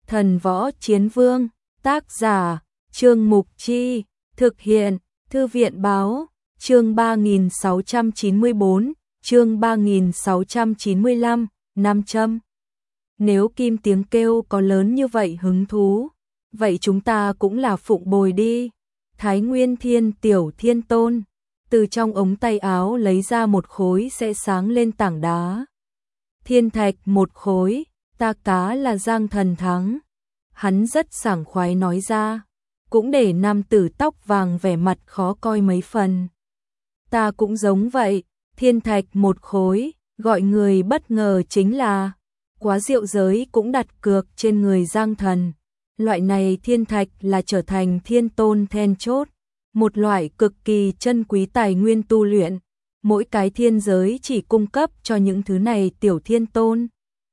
Thần Võ Chiến Vương, tác giả, Trương Mục Chi, thực hiện, Thư viện Báo, chương 3694, chương 3695, nam châm. Nếu Kim Tiếng Kêu có lớn như vậy hứng thú, vậy chúng ta cũng là phụng bồi đi. Thái Nguyên Thiên Tiểu Thiên Tôn, từ trong ống tay áo lấy ra một khối sẽ sáng lên tảng đá. Thiên thạch một khối, ta cá là Giang Thần thắng. Hắn rất sảng khoái nói ra, cũng để nam tử tóc vàng vẻ mặt khó coi mấy phần. Ta cũng giống vậy, thiên thạch một khối, gọi người bất ngờ chính là Quá Diệu Giới cũng đặt cược trên người Giang Thần. Loại này thiên thạch là trở thành thiên tôn then chốt, một loại cực kỳ chân quý tài nguyên tu luyện. Mỗi cái thiên giới chỉ cung cấp cho những thứ này tiểu thiên tôn.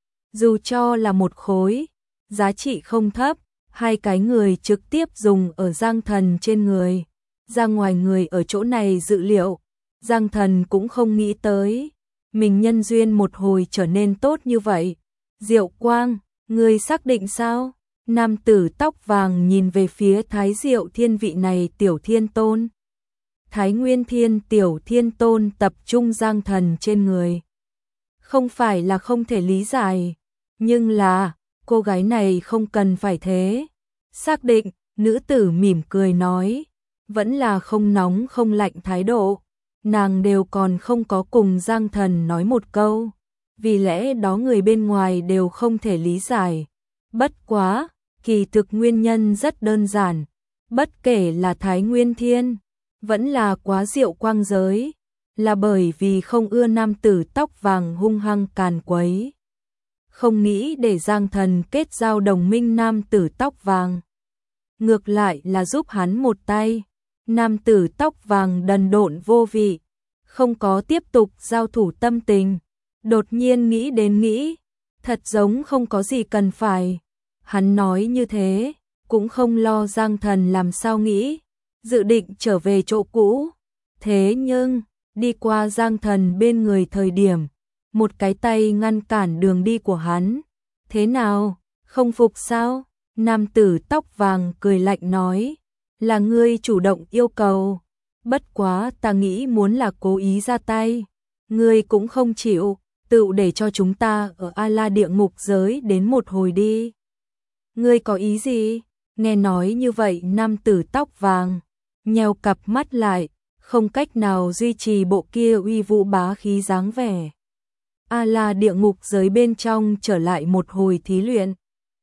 Dù cho là một khối, giá trị không thấp, hai cái người trực tiếp dùng ở Giang Thần trên người. Ra ngoài người ở chỗ này dự liệu, Giang Thần cũng không nghĩ tới. Mình nhân duyên một hồi trở nên tốt như vậy. Diệu Quang, ngươi xác định sao? Nam tử tóc vàng nhìn về phía Thái Diệu Thiên vị này tiểu thiên tôn. Thái Nguyên Thiên Tiểu Thiên Tôn tập trung Giang Thần trên người. Không phải là không thể lý giải, nhưng là, cô gái này không cần phải thế. Xác định, nữ tử mỉm cười nói, vẫn là không nóng không lạnh thái độ. Nàng đều còn không có cùng Giang Thần nói một câu, vì lẽ đó người bên ngoài đều không thể lý giải. Bất quá, kỳ thực nguyên nhân rất đơn giản, bất kể là Thái Nguyên Thiên, vẫn là Quá Diệu Quang giới, là bởi vì không ưa nam tử tóc vàng hung hăng càn quấy. Không nghĩ để Giang Thần kết giao đồng minh nam tử tóc vàng. Ngược lại là giúp hắn một tay. Nam tử tóc vàng đần độn vô vị, không có tiếp tục giao thủ tâm tình. Đột nhiên nghĩ đến nghĩ, thật giống không có gì cần phải. Hắn nói như thế, cũng không lo Giang Thần làm sao nghĩ, dự định trở về chỗ cũ. Thế nhưng, đi qua Giang Thần bên người thời điểm, một cái tay ngăn cản đường đi của hắn. Thế nào, không phục sao? Nam tử tóc vàng cười lạnh nói, là ngươi chủ động yêu cầu. Bất quá ta nghĩ muốn là cố ý ra tay. Ngươi cũng không chịu, tự để cho chúng ta ở A-la địa ngục giới đến một hồi đi. Ngươi có ý gì? Nghe nói như vậy nam tử tóc vàng nheo cặp mắt lại, không cách nào duy trì bộ kia uy vũ bá khí dáng vẻ. A-la địa ngục giới bên trong trở lại một hồi thí luyện,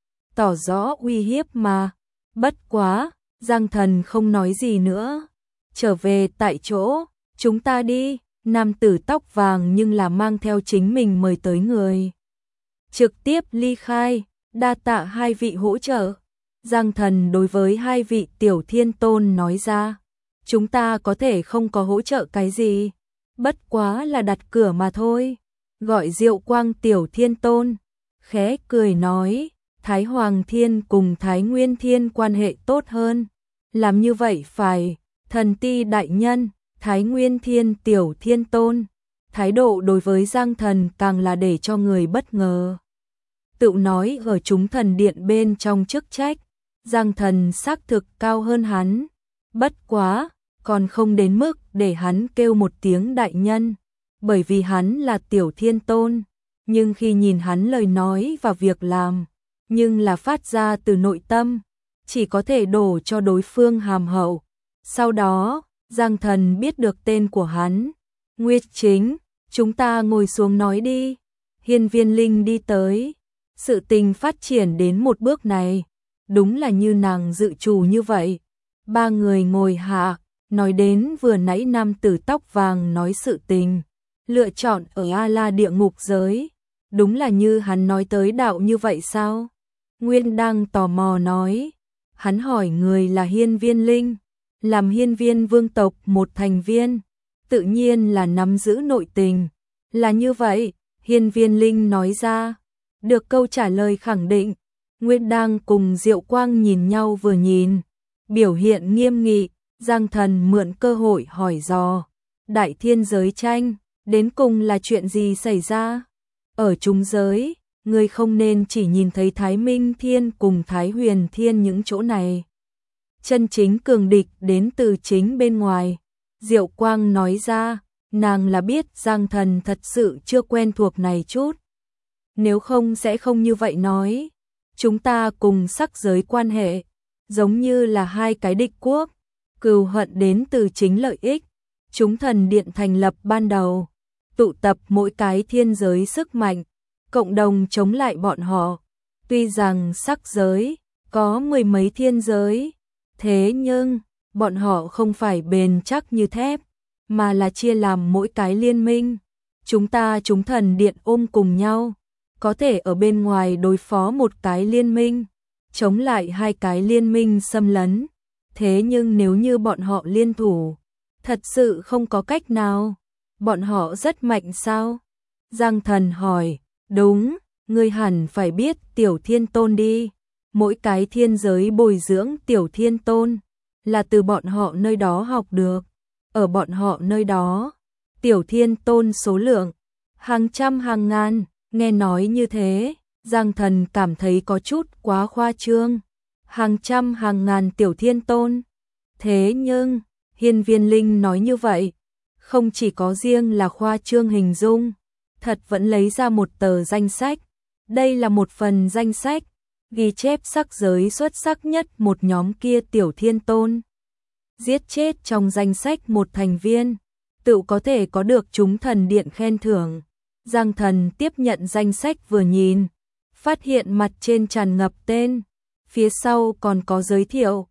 tỏ rõ uy hiếp mà. Bất quá, Giang Thần không nói gì nữa. Trở về tại chỗ, chúng ta đi. Nam tử tóc vàng nhưng là mang theo chính mình mời tới người. Trực tiếp ly khai, đa tạ hai vị hỗ trợ. Giang Thần đối với hai vị tiểu thiên tôn nói ra, chúng ta có thể không có hỗ trợ cái gì, bất quá là đặt cửa mà thôi. Gọi Diệu Quang tiểu thiên tôn, khẽ cười nói, Thái Hoàng Thiên cùng Thái Nguyên Thiên quan hệ tốt hơn. Làm như vậy phải, thần ti đại nhân, Thái Nguyên Thiên tiểu thiên tôn. Thái độ đối với Giang Thần càng là để cho người bất ngờ. Tự nói ở chúng thần điện bên trong chức trách, Giang Thần xác thực cao hơn hắn. Bất quá, còn không đến mức để hắn kêu một tiếng đại nhân, bởi vì hắn là tiểu thiên tôn. Nhưng khi nhìn hắn lời nói và việc làm, nhưng là phát ra từ nội tâm, chỉ có thể đổ cho đối phương hàm hậu. Sau đó, Giang Thần biết được tên của hắn. Nguyệt Chính, chúng ta ngồi xuống nói đi. Hiên Viên Linh đi tới. Sự tình phát triển đến một bước này, đúng là như nàng dự trù như vậy. Ba người ngồi hạ, nói đến vừa nãy nam tử tóc vàng nói sự tình. Lựa chọn ở A-la địa ngục giới. Đúng là như hắn nói tới đạo như vậy sao? Nguyên đang tò mò nói. Hắn hỏi người là Hiên Viên Linh, làm Hiên Viên vương tộc một thành viên, tự nhiên là nắm giữ nội tình. Là như vậy, Hiên Viên Linh nói ra. Được câu trả lời khẳng định, Nguyên đang cùng Diệu Quang nhìn nhau vừa nhìn, biểu hiện nghiêm nghị. Giang Thần mượn cơ hội hỏi dò, đại thiên giới tranh, đến cùng là chuyện gì xảy ra? Ở trung giới, ngươi không nên chỉ nhìn thấy Thái Minh Thiên cùng Thái Huyền Thiên những chỗ này. Chân chính cường địch đến từ chính bên ngoài. Diệu Quang nói ra, nàng là biết Giang Thần thật sự chưa quen thuộc này chút. Nếu không sẽ không như vậy nói. Chúng ta cùng sắc giới quan hệ, giống như là hai cái địch quốc, cừu hận đến từ chính lợi ích. Chúng thần điện thành lập ban đầu, tụ tập mỗi cái thiên giới sức mạnh, cộng đồng chống lại bọn họ. Tuy rằng sắc giới có mười mấy thiên giới, thế nhưng bọn họ không phải bền chắc như thép, mà là chia làm mỗi cái liên minh. Chúng thần điện ôm cùng nhau, có thể ở bên ngoài đối phó một cái liên minh, chống lại hai cái liên minh xâm lấn. Thế nhưng nếu như bọn họ liên thủ, thật sự không có cách nào. Bọn họ rất mạnh sao? Giang Thần hỏi. Đúng, ngươi hẳn phải biết Tiểu Thiên Tôn đi. Mỗi cái thiên giới bồi dưỡng Tiểu Thiên Tôn là từ bọn họ nơi đó học được. Ở bọn họ nơi đó, Tiểu Thiên Tôn số lượng hàng trăm hàng ngàn. Nghe nói như thế, Giang Thần cảm thấy có chút quá khoa trương. Hàng trăm hàng ngàn Tiểu Thiên Tôn. Thế nhưng, Hiên Viên Linh nói như vậy, không chỉ có riêng là khoa trương hình dung, thật vẫn lấy ra một tờ danh sách. Đây là một phần danh sách, ghi chép sắc giới xuất sắc nhất một nhóm kia Tiểu Thiên Tôn. Giết chết trong danh sách một thành viên, tự có thể có được chúng thần điện khen thưởng. Giang Thần tiếp nhận danh sách vừa nhìn, phát hiện mặt trên tràn ngập tên, phía sau còn có giới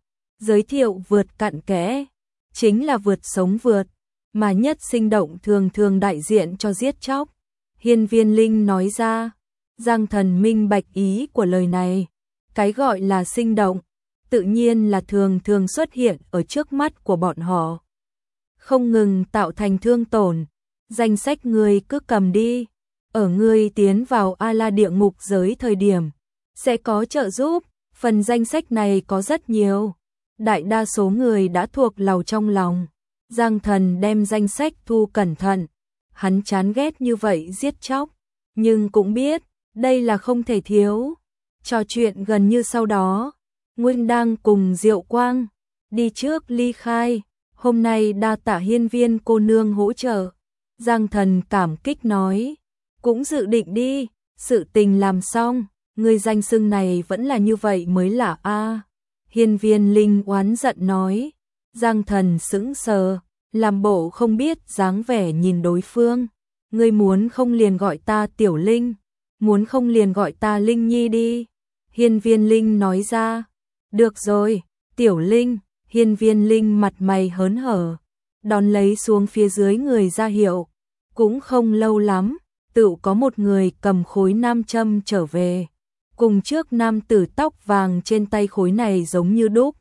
thiệu vượt cặn kẽ, chính là vượt sống vượt, mà nhất sinh động thường thường đại diện cho giết chóc. Hiên Viên Linh nói ra, Giang Thần minh bạch ý của lời này, cái gọi là sinh động, tự nhiên là thường thường xuất hiện ở trước mắt của bọn họ, không ngừng tạo thành thương tổn. Danh sách ngươi cứ cầm đi, ở ngươi tiến vào A-la địa ngục giới thời điểm, sẽ có trợ giúp. Phần danh sách này có rất nhiều, đại đa số người đã thuộc lầu trong lòng. Giang Thần đem danh sách thu cẩn thận, hắn chán ghét như vậy giết chóc, nhưng cũng biết, đây là không thể thiếu. Trò chuyện gần như sau đó, Nguyên đang cùng Diệu Quang đi trước ly khai, hôm nay đa tạ Hiên Viên cô nương hỗ trợ. Giang Thần cảm kích nói, cũng dự định đi, sự tình làm xong, người danh xưng này vẫn là như vậy mới lạ a. Hiên Viên Linh oán giận nói. Giang Thần sững sờ, làm bộ không biết dáng vẻ nhìn đối phương. Ngươi muốn không liền gọi ta Tiểu Linh, muốn không liền gọi ta Linh Nhi đi. Hiên Viên Linh nói ra. Được rồi, Tiểu Linh. Hiên Viên Linh mặt mày hớn hở, đón lấy xuống phía dưới người ra hiệu. Cũng không lâu lắm, tự có một người cầm khối nam châm trở về. Cùng trước nam tử tóc vàng trên tay khối này giống như đúc.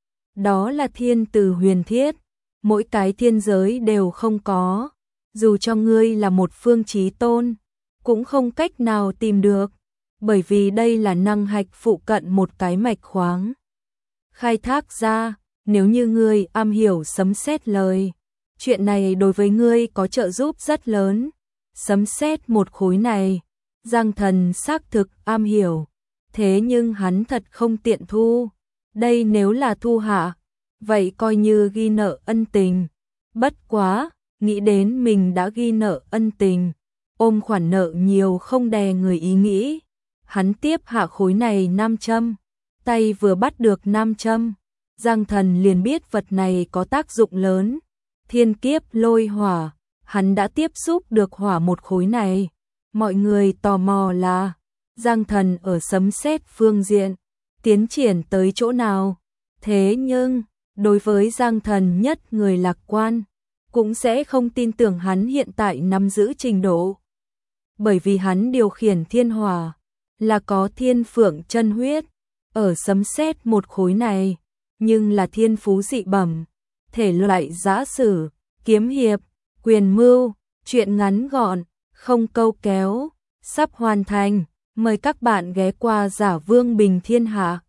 Đó là thiên tử huyền thiết, mỗi cái thiên giới đều không có. Dù cho ngươi là một phương chí tôn, cũng không cách nào tìm được, bởi vì đây là năng hạch phụ cận một cái mạch khoáng. Khai thác ra, nếu như ngươi am hiểu sấm sét lời, chuyện này đối với ngươi có trợ giúp rất lớn. Sấm sét một khối này, Giang Thần xác thực am hiểu, thế nhưng hắn thật không tiện thu. Đây nếu là thu hạ, vậy coi như ghi nợ ân tình. Bất quá, nghĩ đến mình đã ghi nợ ân tình, ôm khoản nợ nhiều không đè người ý nghĩ. Hắn tiếp hạ khối này nam châm, tay vừa bắt được nam châm, Giang Thần liền biết vật này có tác dụng lớn. Thiên kiếp lôi hỏa, hắn đã tiếp xúc được hỏa một khối này. Mọi người tò mò là Giang Thần ở sấm sét phương diện tiến triển tới chỗ nào. Thế nhưng, đối với Giang Thần nhất người lạc quan, cũng sẽ không tin tưởng hắn hiện tại nắm giữ trình độ. Bởi vì hắn điều khiển thiên hỏa, là có thiên phượng chân huyết, ở sấm sét một khối này, nhưng là thiên phú dị bẩm, thể loại giã sử, kiếm hiệp, quyền mưu, chuyện ngắn gọn, không câu kéo, sắp hoàn thành. Mời các bạn ghé qua Giả Vương Bình Thiên Hạ.